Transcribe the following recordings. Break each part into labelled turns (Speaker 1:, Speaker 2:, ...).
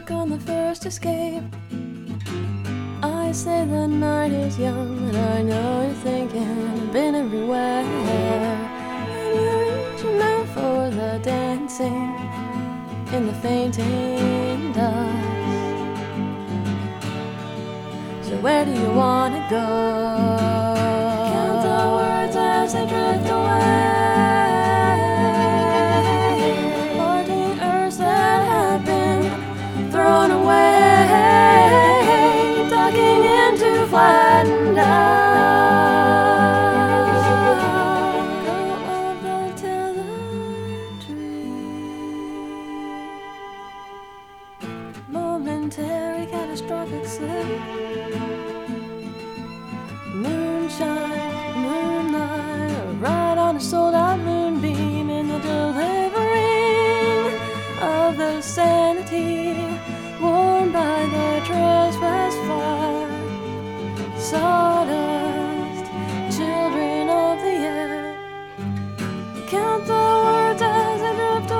Speaker 1: embark on the first escape. I say the night is young, and I know you're thinking I've been everywhere. And you're reaching out for the dancing in the fainting dust. So where do you wanna go? Count the words as they drift away. Parting earths that have been thrown away, ducking into flattened dust. Go of the tethered tree. Momentary catastrophic slip. Moonshine, moonlight, right on a sold-out moonbeam in the delivering of the sanity worn by the trespass fire. Sawdust, children of the air, count the words as they drift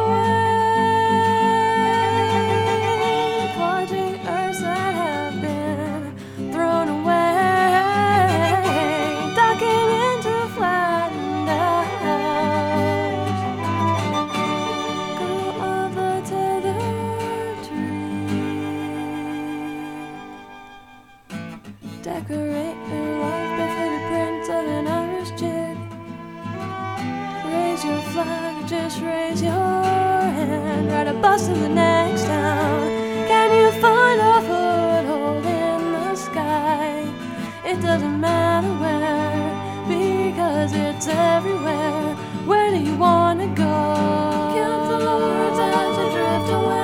Speaker 1: away, parting earths that have been thrown away. Decorate your life by faded prints of an Irish jig. Raise your flag, just raise your hand. Ride a bus to the next town. Can you find a foothold in the sky? It doesn't matter where, because it's everywhere. Where do you wanna go? Count the words as they drift away.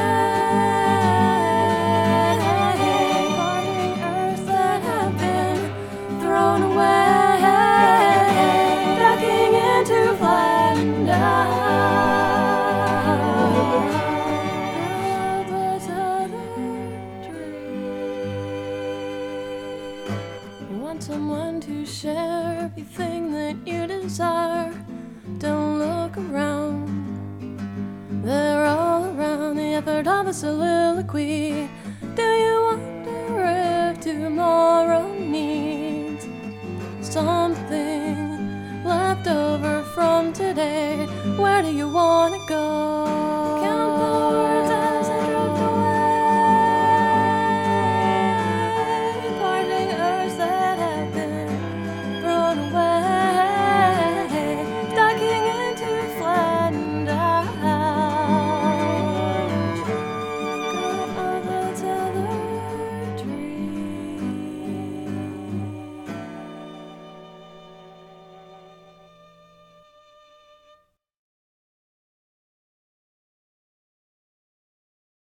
Speaker 1: You want someone to share everything that you desire. Don't look around, they're all around. The effort of a soliloquy. Do you wonder if tomorrow needs something left over from today? Where do you wanna go?